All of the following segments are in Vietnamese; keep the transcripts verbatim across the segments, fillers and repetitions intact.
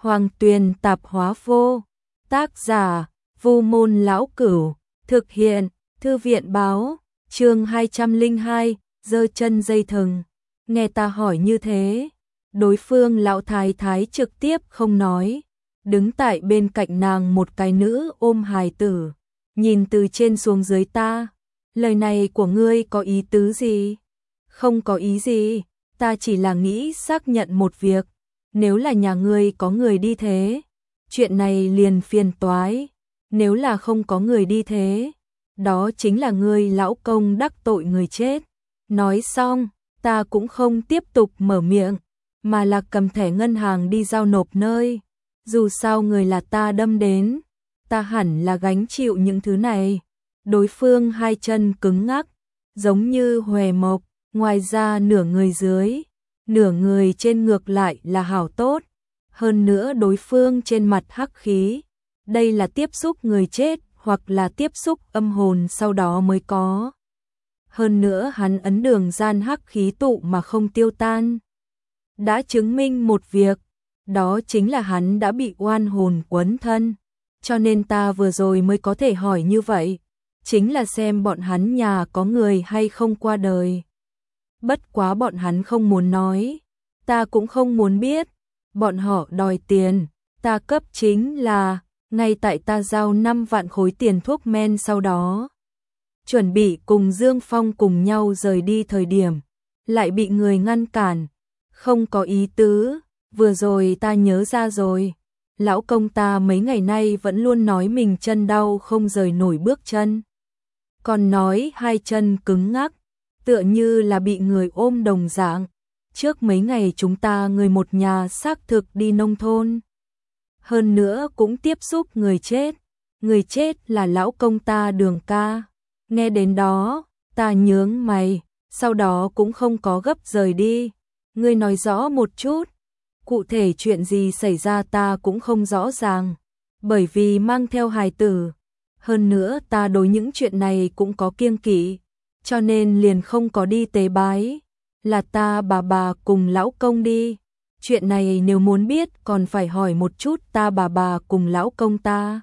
Hoàng Tuyền tạp hóa vô. Tác giả, Vu Môn Lão Cửu. Thực hiện, Thư viện báo. Chương hai trăm lẻ hai, giơ chân dây thừng. Nghe ta hỏi như thế, đối phương lão thái thái trực tiếp không nói, đứng tại bên cạnh nàng một cái nữ ôm hài tử, nhìn từ trên xuống dưới ta. Lời này của ngươi có ý tứ gì? Không có ý gì, ta chỉ là nghĩ xác nhận một việc, nếu là nhà ngươi có người đi thế, chuyện này liền phiền toái, nếu là không có người đi thế, đó chính là ngươi lão công đắc tội người chết. Nói xong, ta cũng không tiếp tục mở miệng, mà là cầm thẻ ngân hàng đi giao nộp nơi. Dù sao người là ta đâm đến, ta hẳn là gánh chịu những thứ này. Đối phương hai chân cứng ngắc, giống như hòe mộc, ngoài ra nửa người dưới, nửa người trên ngược lại là hảo tốt. Hơn nữa đối phương trên mặt hắc khí, đây là tiếp xúc người chết hoặc là tiếp xúc âm hồn sau đó mới có. Hơn nữa hắn ấn đường gian hắc khí tụ mà không tiêu tan, đã chứng minh một việc, đó chính là hắn đã bị oan hồn quấn thân, cho nên ta vừa rồi mới có thể hỏi như vậy, chính là xem bọn hắn nhà có người hay không qua đời. Bất quá bọn hắn không muốn nói, ta cũng không muốn biết, bọn họ đòi tiền, ta cấp chính là, ngay tại ta giao năm vạn khối tiền thuốc men sau đó. Chuẩn bị cùng Dương Phong cùng nhau rời đi thời điểm, lại bị người ngăn cản, không có ý tứ, vừa rồi ta nhớ ra rồi, lão công ta mấy ngày nay vẫn luôn nói mình chân đau không rời nổi bước chân, còn nói hai chân cứng ngắc, tựa như là bị người ôm đồng dạng. Trước mấy ngày chúng ta người một nhà xác thực đi nông thôn, hơn nữa cũng tiếp xúc người chết, người chết là lão công ta Đường ca. Nghe đến đó, ta nhướng mày, sau đó cũng không có gấp rời đi. Ngươi nói rõ một chút, cụ thể chuyện gì xảy ra ta cũng không rõ ràng, bởi vì mang theo hài tử. Hơn nữa ta đối những chuyện này cũng có kiêng kỵ, cho nên liền không có đi tế bái, là ta bà bà cùng lão công đi. Chuyện này nếu muốn biết còn phải hỏi một chút ta bà bà cùng lão công ta.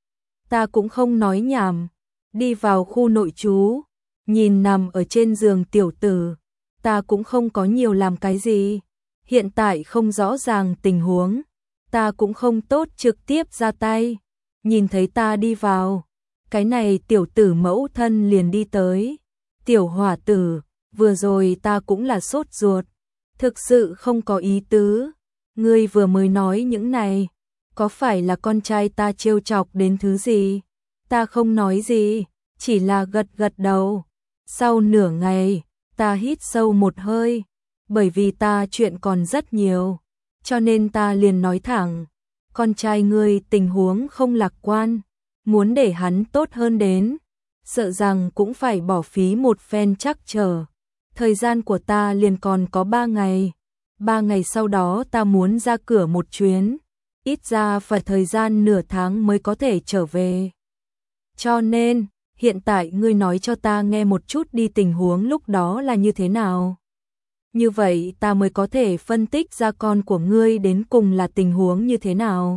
Ta cũng không nói nhảm. Đi vào khu nội trú, nhìn nằm ở trên giường tiểu tử, ta cũng không có nhiều làm cái gì, hiện tại không rõ ràng tình huống, ta cũng không tốt trực tiếp ra tay. Nhìn thấy ta đi vào, cái này tiểu tử mẫu thân liền đi tới. Tiểu hỏa tử, vừa rồi ta cũng là sốt ruột, thực sự không có ý tứ, ngươi vừa mới nói những này, có phải là con trai ta trêu chọc đến thứ gì? Ta không nói gì, chỉ là gật gật đầu. Sau nửa ngày, ta hít sâu một hơi, bởi vì ta chuyện còn rất nhiều, cho nên ta liền nói thẳng, con trai ngươi tình huống không lạc quan, muốn để hắn tốt hơn đến, sợ rằng cũng phải bỏ phí một phen trắc trở. Thời gian của ta liền còn có ba ngày, ba ngày sau đó ta muốn ra cửa một chuyến, ít ra phải thời gian nửa tháng mới có thể trở về. Cho nên, hiện tại ngươi nói cho ta nghe một chút đi tình huống lúc đó là như thế nào. Như vậy ta mới có thể phân tích ra con của ngươi đến cùng là tình huống như thế nào.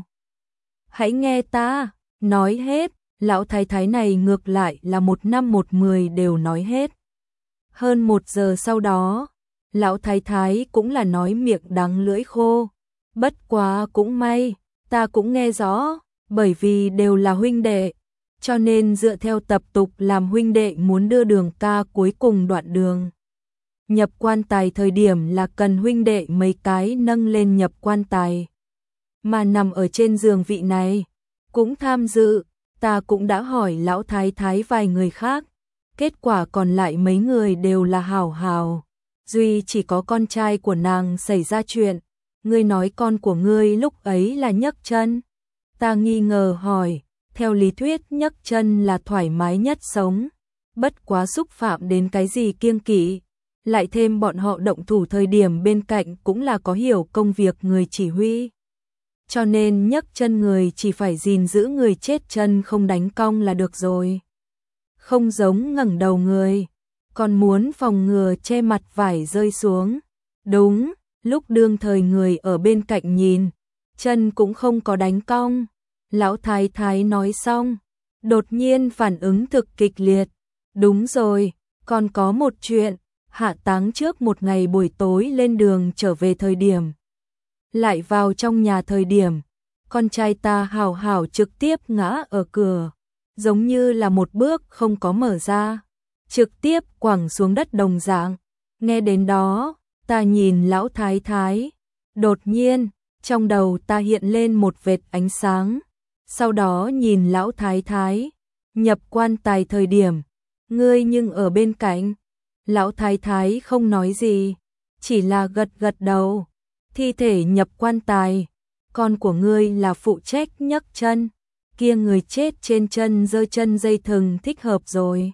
Hãy nghe ta, nói hết, lão thái thái này ngược lại là một năm một mười đều nói hết. Hơn một giờ sau đó, lão thái thái cũng là nói miệng đắng lưỡi khô. Bất quá cũng may, ta cũng nghe rõ, bởi vì đều là huynh đệ. Cho nên dựa theo tập tục làm huynh đệ muốn đưa Đường ca cuối cùng đoạn đường. Nhập quan tài thời điểm là cần huynh đệ mấy cái nâng lên nhập quan tài. Mà nằm ở trên giường vị này, cũng tham dự, ta cũng đã hỏi lão thái thái vài người khác. Kết quả còn lại mấy người đều là hảo hảo. Duy chỉ có con trai của nàng xảy ra chuyện. Ngươi nói con của ngươi lúc ấy là nhấc chân. Ta nghi ngờ hỏi. Theo lý thuyết nhấc chân là thoải mái nhất sống, bất quá xúc phạm đến cái gì kiêng kỵ, lại thêm bọn họ động thủ thời điểm bên cạnh cũng là có hiểu công việc người chỉ huy. Cho nên nhấc chân người chỉ phải gìn giữ người chết chân không đánh cong là được rồi. Không giống ngẩng đầu người, còn muốn phòng ngừa che mặt vải rơi xuống. Đúng, lúc đương thời người ở bên cạnh nhìn, chân cũng không có đánh cong. Lão thái thái nói xong, đột nhiên phản ứng thực kịch liệt. Đúng rồi, còn có một chuyện, hạ táng trước một ngày buổi tối lên đường trở về thời điểm. Lại vào trong nhà thời điểm, con trai ta hào hào trực tiếp ngã ở cửa, giống như là một bước không có mở ra, trực tiếp quẳng xuống đất đồng dạng. Nghe đến đó, ta nhìn lão thái thái, đột nhiên, trong đầu ta hiện lên một vệt ánh sáng, sau đó nhìn lão thái thái, nhập quan tài thời điểm, ngươi nhưng ở bên cạnh. Lão thái thái không nói gì, chỉ là gật gật đầu. Thi thể nhập quan tài, con của ngươi là phụ trách nhấc chân, kia người chết trên chân giơ chân dây thừng thích hợp rồi.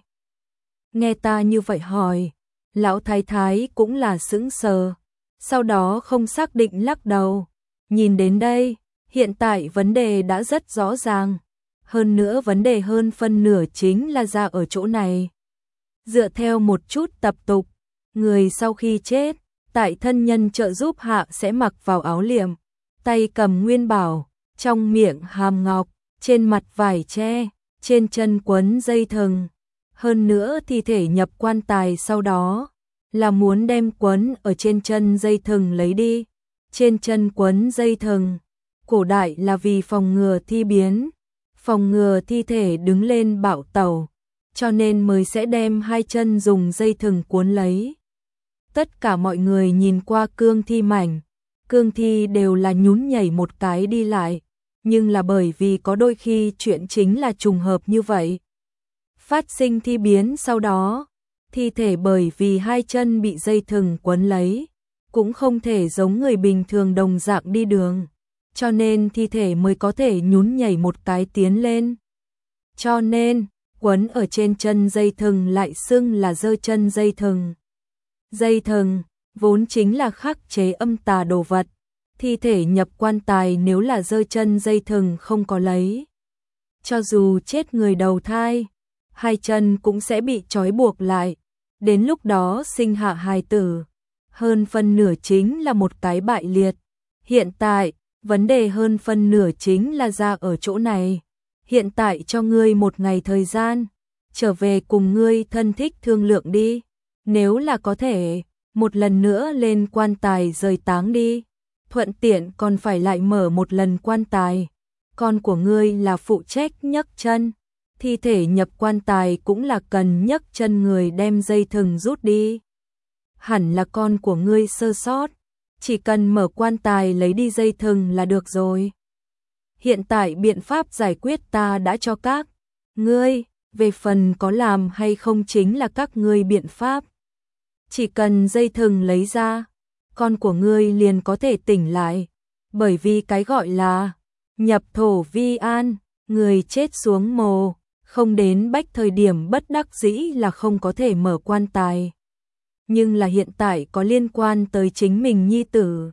Nghe ta như vậy hỏi, lão thái thái cũng là sững sờ, sau đó không xác định lắc đầu. Nhìn đến đây, hiện tại vấn đề đã rất rõ ràng, hơn nữa vấn đề hơn phân nửa chính là ra ở chỗ này. Dựa theo một chút tập tục, người sau khi chết, tại thân nhân trợ giúp hạ sẽ mặc vào áo liệm, tay cầm nguyên bảo, trong miệng hàm ngọc, trên mặt vải tre, trên chân quấn dây thừng. Hơn nữa thi thể nhập quan tài sau đó là muốn đem quấn ở trên chân dây thừng lấy đi. Trên chân quấn dây thừng, cổ đại là vì phòng ngừa thi biến, phòng ngừa thi thể đứng lên bạo tẩu, cho nên mới sẽ đem hai chân dùng dây thừng cuốn lấy. Tất cả mọi người nhìn qua cương thi mảnh, cương thi đều là nhún nhảy một cái đi lại, nhưng là bởi vì có đôi khi chuyện chính là trùng hợp như vậy. Phát sinh thi biến sau đó, thi thể bởi vì hai chân bị dây thừng quấn lấy, cũng không thể giống người bình thường đồng dạng đi đường, cho nên thi thể mới có thể nhún nhảy một cái tiến lên. Cho nên, quấn ở trên chân dây thừng lại xưng là giơ chân dây thừng. Dây thừng, vốn chính là khắc chế âm tà đồ vật, thi thể nhập quan tài nếu là giơ chân dây thừng không có lấy. Cho dù chết người đầu thai, hai chân cũng sẽ bị trói buộc lại, đến lúc đó sinh hạ hài tử, hơn phân nửa chính là một cái bại liệt. Hiện tại, vấn đề hơn phân nửa chính là ra ở chỗ này. Hiện tại cho ngươi một ngày thời gian, trở về cùng ngươi thân thích thương lượng đi. Nếu là có thể, một lần nữa lên quan tài rời táng đi. Thuận tiện còn phải lại mở một lần quan tài. Con của ngươi là phụ trách nhấc chân. Thi thể nhập quan tài cũng là cần nhấc chân người đem dây thừng rút đi. Hẳn là con của ngươi sơ sót, chỉ cần mở quan tài lấy đi dây thừng là được rồi. Hiện tại biện pháp giải quyết ta đã cho các ngươi, về phần có làm hay không chính là các ngươi biện pháp. Chỉ cần dây thừng lấy ra, con của ngươi liền có thể tỉnh lại, bởi vì cái gọi là nhập thổ vi an, người chết xuống mồ, không đến bách thời điểm bất đắc dĩ là không có thể mở quan tài. Nhưng là hiện tại có liên quan tới chính mình nhi tử.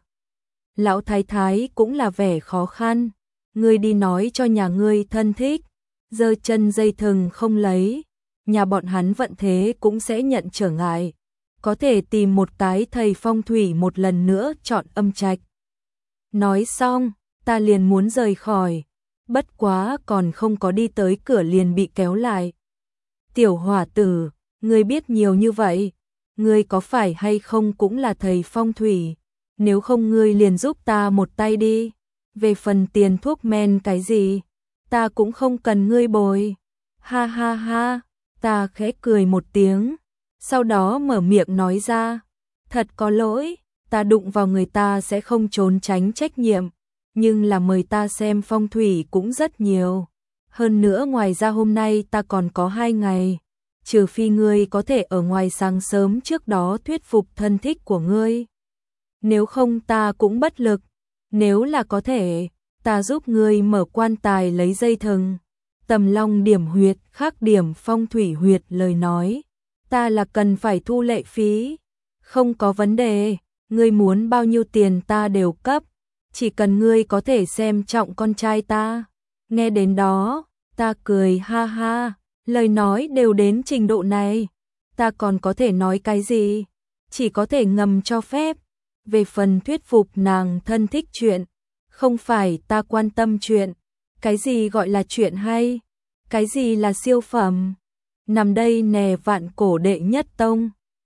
Lão thái thái cũng là vẻ khó khăn, ngươi đi nói cho nhà ngươi thân thích, giơ chân dây thừng không lấy, nhà bọn hắn vận thế cũng sẽ nhận trở ngại, có thể tìm một cái thầy phong thủy một lần nữa chọn âm trạch. Nói xong, ta liền muốn rời khỏi, bất quá còn không có đi tới cửa liền bị kéo lại. Tiểu hỏa tử, ngươi biết nhiều như vậy, ngươi có phải hay không cũng là thầy phong thủy, nếu không ngươi liền giúp ta một tay đi, về phần tiền thuốc men cái gì, ta cũng không cần ngươi bồi. Ha ha ha, ta khẽ cười một tiếng, sau đó mở miệng nói ra, thật có lỗi, ta đụng vào người ta sẽ không trốn tránh trách nhiệm, nhưng là mời ta xem phong thủy cũng rất nhiều. Hơn nữa ngoài ra hôm nay ta còn có hai ngày, trừ phi ngươi có thể ở ngoài sáng sớm trước đó thuyết phục thân thích của ngươi. Nếu không ta cũng bất lực, nếu là có thể, ta giúp ngươi mở quan tài lấy dây thừng. Tầm long điểm huyệt khác điểm phong thủy huyệt lời nói, ta là cần phải thu lệ phí, không có vấn đề, ngươi muốn bao nhiêu tiền ta đều cấp, chỉ cần ngươi có thể xem trọng con trai ta. Nghe đến đó, ta cười ha ha, lời nói đều đến trình độ này, ta còn có thể nói cái gì, chỉ có thể ngầm cho phép. Về phần thuyết phục nàng thân thích chuyện, Không phải ta quan tâm chuyện, cái gì gọi là chuyện hay, cái gì là siêu phẩm. Nằm đây nè vạn cổ đệ nhất tông.